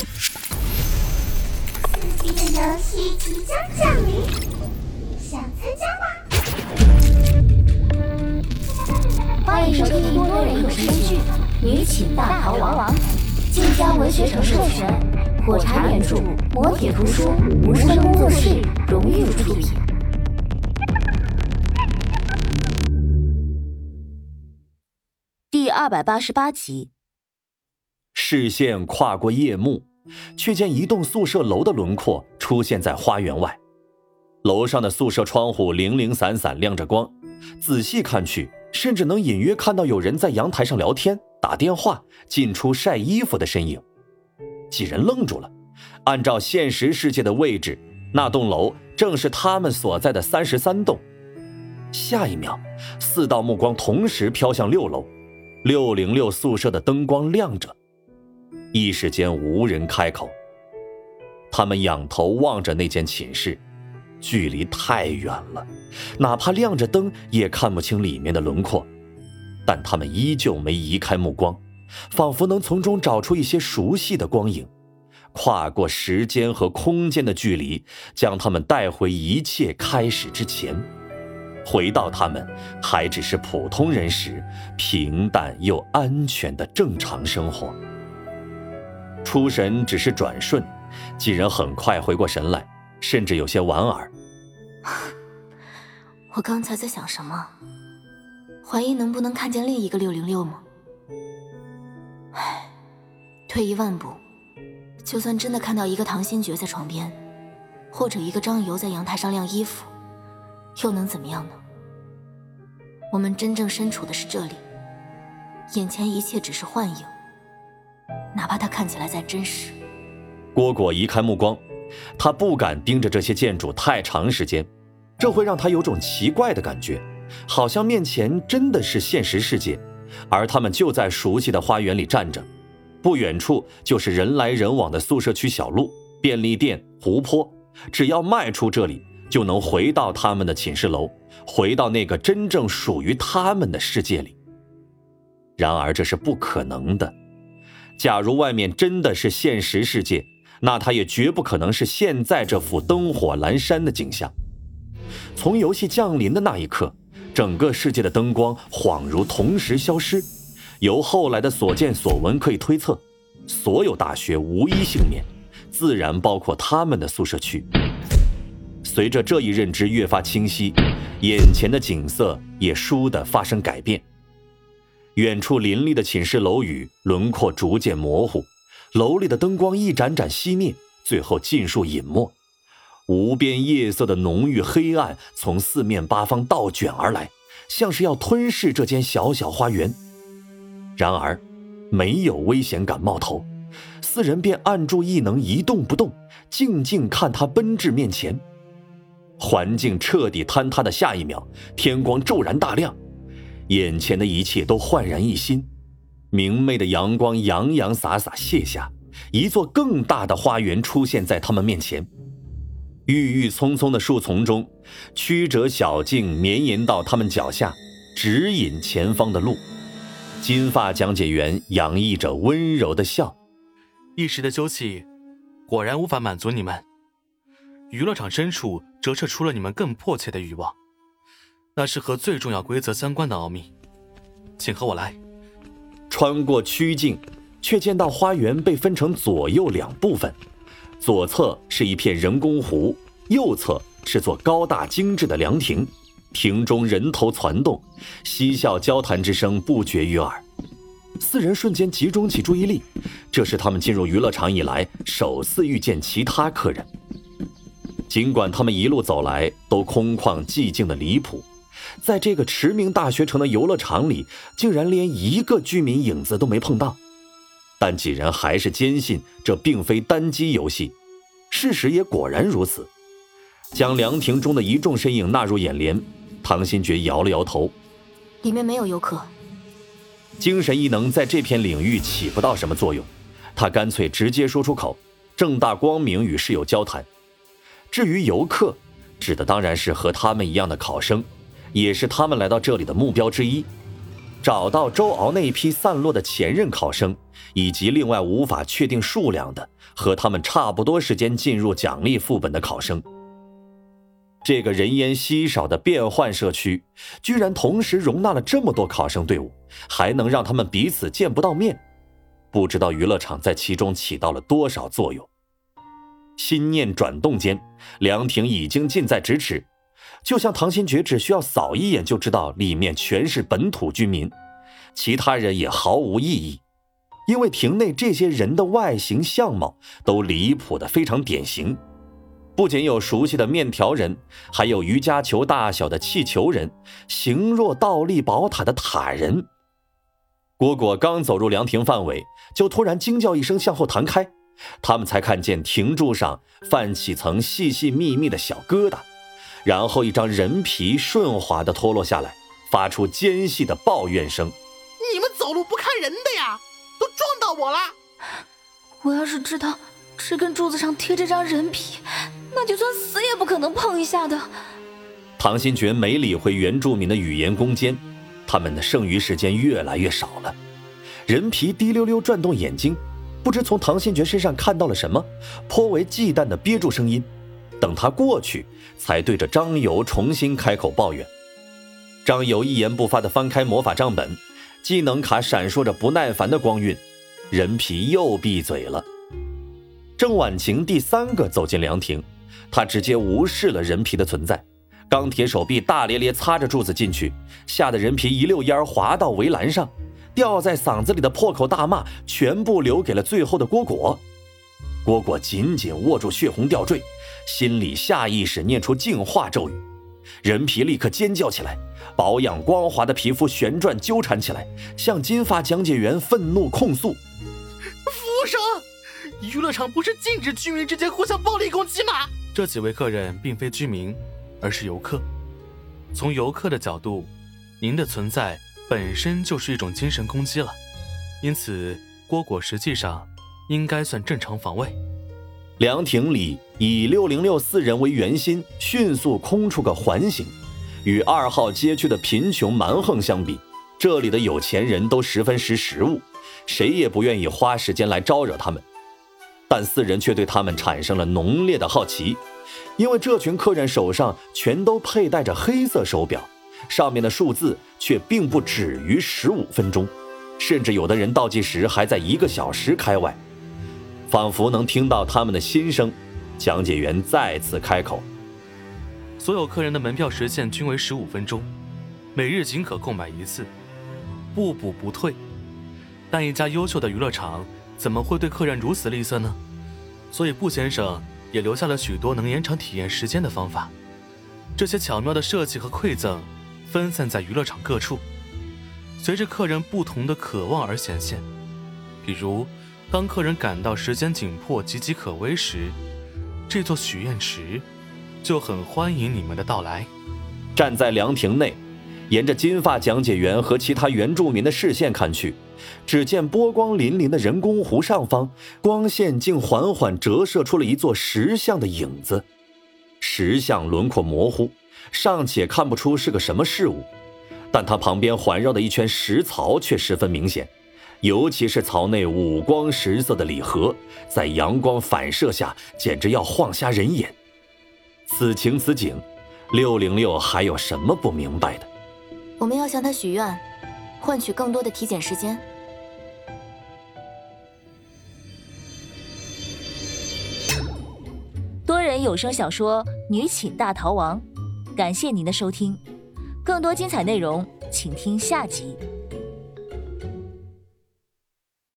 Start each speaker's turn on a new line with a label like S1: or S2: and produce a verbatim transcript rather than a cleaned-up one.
S1: 刺激的游戏即将降临，想参加吗？欢迎收听多人有声剧《女寝大逃亡》，晋江文学城授权，火柴原著，磨铁图书，无声工作室荣誉出品。
S2: 第二百八十八集。
S3: 视线跨过夜幕，却见一栋宿舍楼的轮廓出现在花园外。楼上的宿舍窗户零零散散亮着光，仔细看去，甚至能隐约看到有人在阳台上聊天、打电话、进出晒衣服的身影。几人愣住了，按照现实世界的位置，那栋楼正是他们所在的三十三栋。下一秒，四道目光同时飘向六楼，六零六宿舍的灯光亮着。一时间无人开口，他们仰头望着那间寝室，距离太远了，哪怕亮着灯也看不清里面的轮廓，但他们依旧没移开目光，仿佛能从中找出一些熟悉的光影，跨过时间和空间的距离，将他们带回一切开始之前，回到他们还只是普通人时平淡又安全的正常生活。出神只是转瞬，几人很快回过神来，甚至有些莞尔。
S2: 我刚才在想什么？怀疑能不能看见另一个六零六吗？唉，退一万步，就算真的看到一个唐新觉在床边，或者一个张游在阳台上晾衣服，又能怎么样呢？我们真正身处的是这里，眼前一切只是幻影，哪怕它看起来再真实。
S3: 蝈蝈移开目光，他不敢盯着这些建筑太长时间，这会让他有种奇怪的感觉，好像面前真的是现实世界，而他们就在熟悉的花园里站着，不远处就是人来人往的宿舍区小路、便利店、湖泊，只要迈出这里，就能回到他们的寝室楼，回到那个真正属于他们的世界里。然而这是不可能的，假如外面真的是现实世界，那它也绝不可能是现在这幅灯火阑珊的景象。从游戏降临的那一刻，整个世界的灯光恍如同时消失。由后来的所见所闻可以推测，所有大学无一幸免，自然包括他们的宿舍区。随着这一认知越发清晰，眼前的景色也倏地发生改变。远处林立的寝室楼宇轮廓逐渐模糊，楼里的灯光一盏盏熄灭，最后尽数隐没。无边夜色的浓郁黑暗从四面八方倒卷而来，像是要吞噬这间小小花园。然而没有危险感冒头，四人便按住异能一动不动，静静看他奔至面前。环境彻底坍塌的下一秒，天光骤然大亮，眼前的一切都焕然一新。明媚的阳光洋洋洒洒泻下，一座更大的花园出现在他们面前。郁郁葱葱的树丛中，曲折小径绵延到他们脚下，指引前方的路。金发讲解员洋溢着温柔的笑。
S4: 一时的休息果然无法满足你们，娱乐场深处折射出了你们更迫切的欲望，那是和最重要规则相关的奥秘。请和我来。
S3: 穿过曲径，却见到花园被分成左右两部分，左侧是一片人工湖，右侧是座高大精致的凉亭，亭中人头攒动，嬉笑交谈之声不绝于耳。四人瞬间集中起注意力，这是他们进入娱乐场以来首次遇见其他客人。尽管他们一路走来都空旷寂静的离谱，在这个驰名大学城的游乐场里，竟然连一个居民影子都没碰到。但几人还是坚信这并非单机游戏，事实也果然如此。将凉亭中的一众身影纳入眼帘，唐新觉摇了摇头，
S2: 里面没有游客。
S3: 精神异能在这片领域起不到什么作用，他干脆直接说出口，正大光明与室友交谈。至于游客，指的当然是和他们一样的考生，也是他们来到这里的目标之一。找到周敖那一批散落的前任考生， 以及另外无法确定数量的和他们差不多时间进入奖励副本的考生。这个人烟稀少的变换社区居然同时容纳了这么多考生队伍，还能让他们彼此见不到面，不知道娱乐场在其中起到了多少作用。心念转动间，凉亭已经近在咫尺，就像唐新觉只需要扫一眼就知道里面全是本土居民，其他人也毫无意义，因为亭内这些人的外形相貌都离谱的非常典型，不仅有熟悉的面条人，还有瑜伽球大小的气球人，形若倒立宝塔的塔人。蝈蝈刚走入凉亭范围，就突然惊叫一声向后弹开，他们才看见亭柱上泛起层细细密密的小疙瘩，然后一张人皮顺滑地脱落下来，发出尖细的抱怨声。
S5: 你们走路不看人的呀，都撞到我了。
S2: 我要是知道这根柱子上贴着张人皮，那就算死也不可能碰一下的。
S3: 唐新觉没理会原住民的语言攻坚，他们的剩余时间越来越少了。人皮滴溜溜转动眼睛，不知从唐新觉身上看到了什么，颇为忌惮地憋住声音，等他过去才对着张游重新开口抱怨。张游一言不发地翻开魔法账本，技能卡闪烁着不耐烦的光晕，人皮又闭嘴了。郑婉晴第三个走进凉亭，他直接无视了人皮的存在，钢铁手臂大咧咧擦着柱子进去，吓得人皮一溜烟滑到围栏上，掉在嗓子里的破口大骂全部留给了最后的蝈蝈。蝈蝈紧紧握住血红吊坠，心里下意识念出净化咒语，人皮立刻尖叫起来，保养光滑的皮肤旋转纠缠起来，向金发讲解员愤怒控诉：
S5: 服生，娱乐场不是禁止居民之间互相暴力攻击吗？
S4: 这几位客人并非居民，而是游客。从游客的角度，您的存在本身就是一种精神攻击了，因此蝈蝈实际上应该算正常防卫。
S3: 凉亭里以六零六四人为圆心，迅速空出个环形。与二号街区的贫穷蛮横相比，这里的有钱人都十分识时务，谁也不愿意花时间来招惹他们。但四人却对他们产生了浓烈的好奇，因为这群客人手上全都佩戴着黑色手表，上面的数字却并不止于十五分钟，甚至有的人倒计时还在一个小时开外。仿佛能听到他们的心声，讲解员再次开口：
S4: 所有客人的门票时限均为十五分钟，每日仅可购买一次，不补不退。但一家优秀的娱乐场怎么会对客人如此吝啬呢？所以布先生也留下了许多能延长体验时间的方法。这些巧妙的设计和馈赠分散在娱乐场各处，随着客人不同的渴望而显现。比如当客人感到时间紧迫岌岌可危时，这座许愿池就很欢迎你们的到来。
S3: 站在凉亭内，沿着金发讲解员和其他原住民的视线看去，只见波光粼粼的人工湖上方，光线竟缓缓折射出了一座石像的影子。石像轮廓模糊，尚且看不出是个什么事物，但它旁边环绕的一圈石槽却十分明显，尤其是槽内五光十色的礼盒，在阳光反射下简直要晃瞎人眼。此情此景，六零六还有什么不明白的？
S2: 我们要向他许愿，换取更多的体检时间。
S1: 多人有声小说《女寝大逃亡》，感谢您的收听，更多精彩内容请听下集。